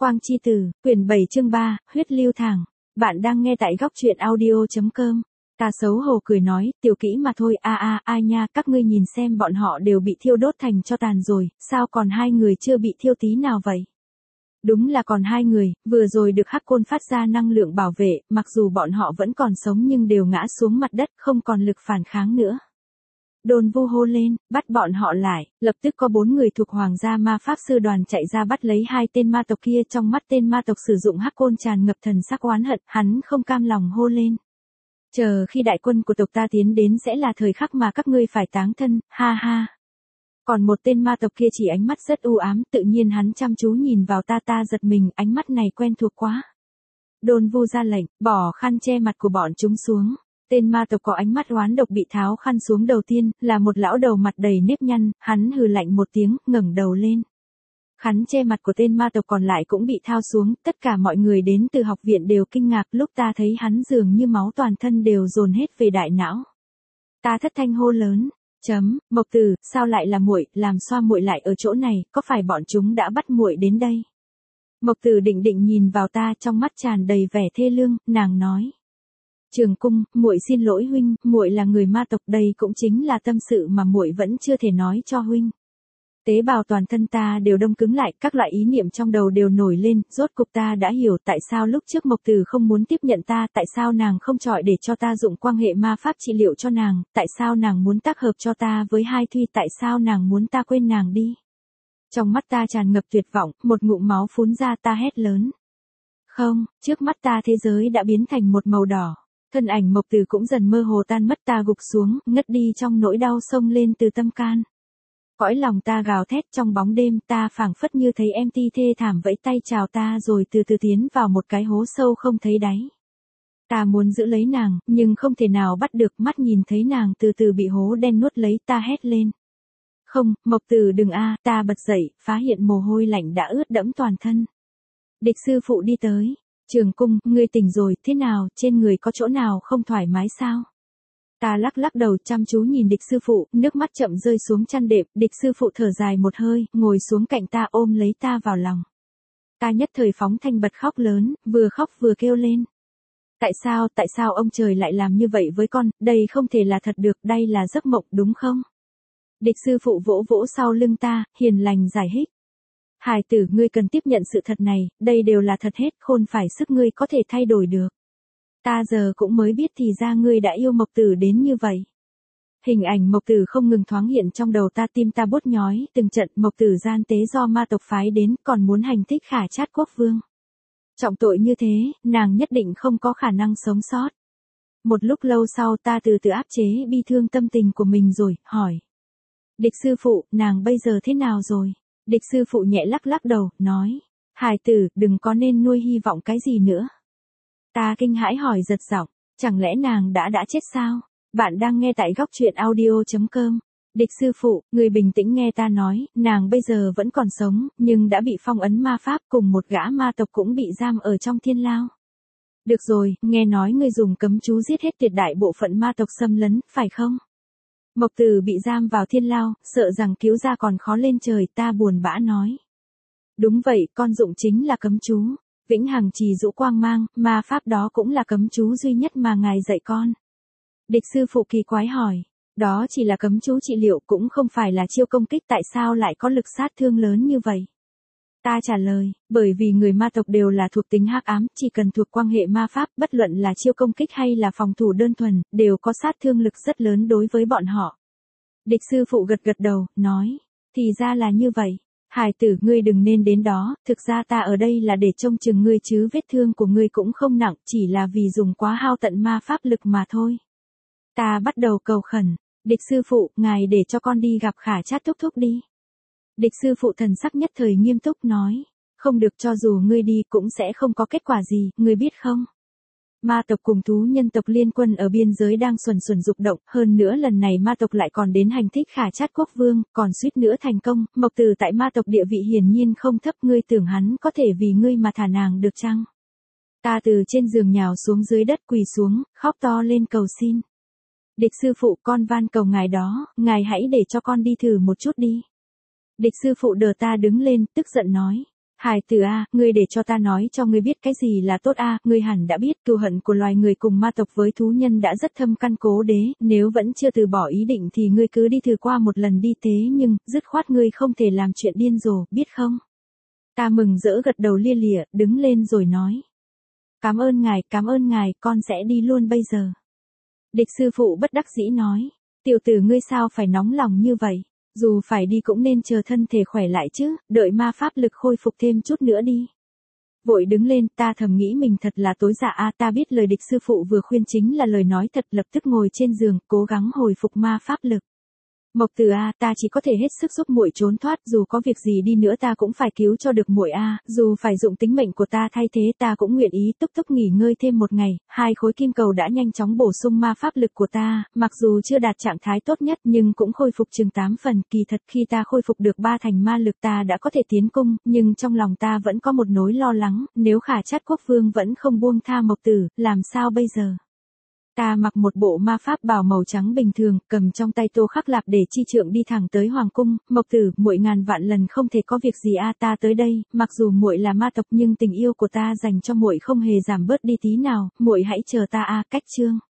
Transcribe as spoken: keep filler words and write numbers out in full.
Quang Chi Tử, quyển bảy chương ba, huyết lưu thẳng. Bạn đang nghe tại góc truyện audio.com. Ta xấu hổ cười nói, tiểu kỹ mà thôi, a a ai nha, các ngươi nhìn xem bọn họ đều bị thiêu đốt thành tro tàn rồi, sao còn hai người chưa bị thiêu tí nào vậy? Đúng là còn hai người, vừa rồi được Hắc Côn phát ra năng lượng bảo vệ, mặc dù bọn họ vẫn còn sống nhưng đều ngã xuống mặt đất, không còn lực phản kháng nữa. Đồn Vu hô lên, bắt bọn họ lại, lập tức có bốn người thuộc Hoàng gia ma pháp sư đoàn chạy ra bắt lấy hai tên ma tộc kia, trong mắt tên ma tộc sử dụng Hắc Côn tràn ngập thần sắc oán hận, hắn không cam lòng hô lên. Chờ khi đại quân của tộc ta tiến đến sẽ là thời khắc mà các ngươi phải táng thân, ha ha. Còn một tên ma tộc kia chỉ ánh mắt rất u ám, tự nhiên hắn chăm chú nhìn vào ta ta giật mình, ánh mắt này quen thuộc quá. Đồn Vu ra lệnh, bỏ khăn che mặt của bọn chúng xuống. Tên ma tộc có ánh mắt oán độc bị tháo khăn xuống đầu tiên, là một lão đầu mặt đầy nếp nhăn, hắn hừ lạnh một tiếng, ngẩng đầu lên. Khăn che mặt của tên ma tộc còn lại cũng bị thao xuống, tất cả mọi người đến từ học viện đều kinh ngạc, lúc ta thấy hắn dường như máu toàn thân đều dồn hết về đại não. Ta thất thanh hô lớn, chấm, Mộc Tử, sao lại là muội, làm sao muội lại ở chỗ này, có phải bọn chúng đã bắt muội đến đây? Mộc Tử định định nhìn vào ta, trong mắt tràn đầy vẻ thê lương, nàng nói. Trường Cung, muội xin lỗi huynh, muội là người ma tộc, đây cũng chính là tâm sự mà muội vẫn chưa thể nói cho huynh. Tế bào toàn thân ta đều đông cứng lại, các loại ý niệm trong đầu đều nổi lên, rốt cục ta đã hiểu tại sao lúc trước Mộc Tử không muốn tiếp nhận ta, tại sao nàng không chọi để cho ta dụng quan hệ ma pháp trị liệu cho nàng, tại sao nàng muốn tác hợp cho ta với Hai Thuy, tại sao nàng muốn ta quên nàng đi. Trong mắt ta tràn ngập tuyệt vọng, một ngụm máu phun ra, ta hét lớn. Không, trước mắt ta thế giới đã biến thành một màu đỏ. Thân ảnh Mộc Tử cũng dần mơ hồ tan mất, ta gục xuống, ngất đi trong nỗi đau xông lên từ tâm can. Cõi lòng ta gào thét trong bóng đêm, ta phảng phất như thấy em ti thê thảm vẫy tay chào ta rồi từ từ tiến vào một cái hố sâu không thấy đáy. Ta muốn giữ lấy nàng, nhưng không thể nào bắt được, mắt nhìn thấy nàng từ từ bị hố đen nuốt lấy, ta hét lên. Không, Mộc Tử đừng a, ta bật dậy, phá hiện mồ hôi lạnh đã ướt đẫm toàn thân. Địch sư phụ đi tới. Trường Cung, ngươi tỉnh rồi, thế nào, trên người có chỗ nào không thoải mái sao? Ta lắc lắc đầu chăm chú nhìn địch sư phụ, nước mắt chậm rơi xuống chăn đệm, địch sư phụ thở dài một hơi, ngồi xuống cạnh ta ôm lấy ta vào lòng. Ta nhất thời phóng thanh bật khóc lớn, vừa khóc vừa kêu lên. Tại sao, tại sao ông trời lại làm như vậy với con, đây không thể là thật được, đây là giấc mộng đúng không? Địch sư phụ vỗ vỗ sau lưng ta, hiền lành giải thích. Hài tử, ngươi cần tiếp nhận sự thật này, đây đều là thật hết, khôn phải sức ngươi có thể thay đổi được. Ta giờ cũng mới biết thì ra ngươi đã yêu Mộc Tử đến như vậy. Hình ảnh Mộc Tử không ngừng thoáng hiện trong đầu ta, tim ta bút nhói, từng trận Mộc Tử gian tế do ma tộc phái đến, còn muốn hành thích Khả Trát quốc vương. Trọng tội như thế, nàng nhất định không có khả năng sống sót. Một lúc lâu sau ta từ từ áp chế bi thương tâm tình của mình rồi, hỏi. Địch sư phụ, nàng bây giờ thế nào rồi? Địch sư phụ nhẹ lắc lắc đầu, nói. Hài tử, đừng có nên nuôi hy vọng cái gì nữa. Ta kinh hãi hỏi giật giọng, chẳng lẽ nàng đã đã chết sao? Bạn đang nghe tại góc truyện audio.com. Địch sư phụ, người bình tĩnh nghe ta nói, nàng bây giờ vẫn còn sống, nhưng đã bị phong ấn ma pháp, cùng một gã ma tộc cũng bị giam ở trong thiên lao. Được rồi, nghe nói ngươi dùng cấm chú giết hết tuyệt đại bộ phận ma tộc xâm lấn, phải không? Mộc Tử bị giam vào thiên lao, sợ rằng cứu ra còn khó lên trời, ta buồn bã nói. Đúng vậy, con dụng chính là cấm chú. Vĩnh hằng trì dụ quang mang, ma pháp đó cũng là cấm chú duy nhất mà ngài dạy con. Địch sư phụ kỳ quái hỏi, đó chỉ là cấm chú trị liệu, cũng không phải là chiêu công kích, tại sao lại có lực sát thương lớn như vậy? Ta trả lời, bởi vì người ma tộc đều là thuộc tính hắc ám, chỉ cần thuộc quan hệ ma pháp, bất luận là chiêu công kích hay là phòng thủ đơn thuần, đều có sát thương lực rất lớn đối với bọn họ. Địch sư phụ gật gật đầu, nói, thì ra là như vậy. Hài tử, ngươi đừng nên đến đó, thực ra ta ở đây là để trông chừng ngươi chứ vết thương của ngươi cũng không nặng, chỉ là vì dùng quá hao tận ma pháp lực mà thôi. Ta bắt đầu cầu khẩn, địch sư phụ, ngài để cho con đi gặp Khả Trát thúc thúc đi. Địch sư phụ thần sắc nhất thời nghiêm túc nói, không được, cho dù ngươi đi cũng sẽ không có kết quả gì, ngươi biết không? Ma tộc cùng thú nhân tộc liên quân ở biên giới đang xuẩn xuẩn dục động, hơn nữa lần này ma tộc lại còn đến hành thích Khả Trát quốc vương, còn suýt nữa thành công, Mộc Tử tại ma tộc địa vị hiển nhiên không thấp, ngươi tưởng hắn có thể vì ngươi mà thả nàng được chăng? Ta từ trên giường nhào xuống dưới đất, quỳ xuống, khóc to lên cầu xin. Địch sư phụ, con van cầu ngài đó, ngài hãy để cho con đi thử một chút đi. Địch sư phụ đỡ ta đứng lên, tức giận nói. Hài tử a, ngươi để cho ta nói cho ngươi biết cái gì là tốt a, ngươi hẳn đã biết cừu hận của loài người cùng ma tộc với thú nhân đã rất thâm căn cố đế, nếu vẫn chưa từ bỏ ý định thì ngươi cứ đi thử qua một lần đi thế nhưng, dứt khoát ngươi không thể làm chuyện điên rồ, biết không? Ta mừng rỡ gật đầu lia lịa, đứng lên rồi nói. Cảm ơn ngài, cảm ơn ngài, con sẽ đi luôn bây giờ. Địch sư phụ bất đắc dĩ nói, tiểu tử ngươi sao phải nóng lòng như vậy? Dù phải đi cũng nên chờ thân thể khỏe lại chứ, đợi ma pháp lực khôi phục thêm chút nữa đi. Vội đứng lên, ta thầm nghĩ mình thật là tối dạ a, ta biết lời địch sư phụ vừa khuyên chính là lời nói thật, lập tức ngồi trên giường, cố gắng hồi phục ma pháp lực. Mộc Tử a, ta chỉ có thể hết sức giúp muội trốn thoát, dù có việc gì đi nữa ta cũng phải cứu cho được muội a, dù phải dụng tính mệnh của ta thay thế ta cũng nguyện ý. Túc Túc nghỉ ngơi thêm một ngày, hai khối kim cầu đã nhanh chóng bổ sung ma pháp lực của ta, mặc dù chưa đạt trạng thái tốt nhất nhưng cũng khôi phục chừng tám phần, kỳ thật khi ta khôi phục được ba thành ma lực ta đã có thể tiến cung, nhưng trong lòng ta vẫn có một nỗi lo lắng, nếu Khả Chát Quốc Vương vẫn không buông tha Mộc Tử, làm sao bây giờ? Ta mặc một bộ ma pháp bào màu trắng bình thường, cầm trong tay tô khắc lạp để chi trượng đi thẳng tới hoàng cung. Mộc Tử, muội ngàn vạn lần không thể có việc gì a, ta tới đây, mặc dù muội là ma tộc nhưng tình yêu của ta dành cho muội không hề giảm bớt đi tí nào, muội hãy chờ ta a, cách chương.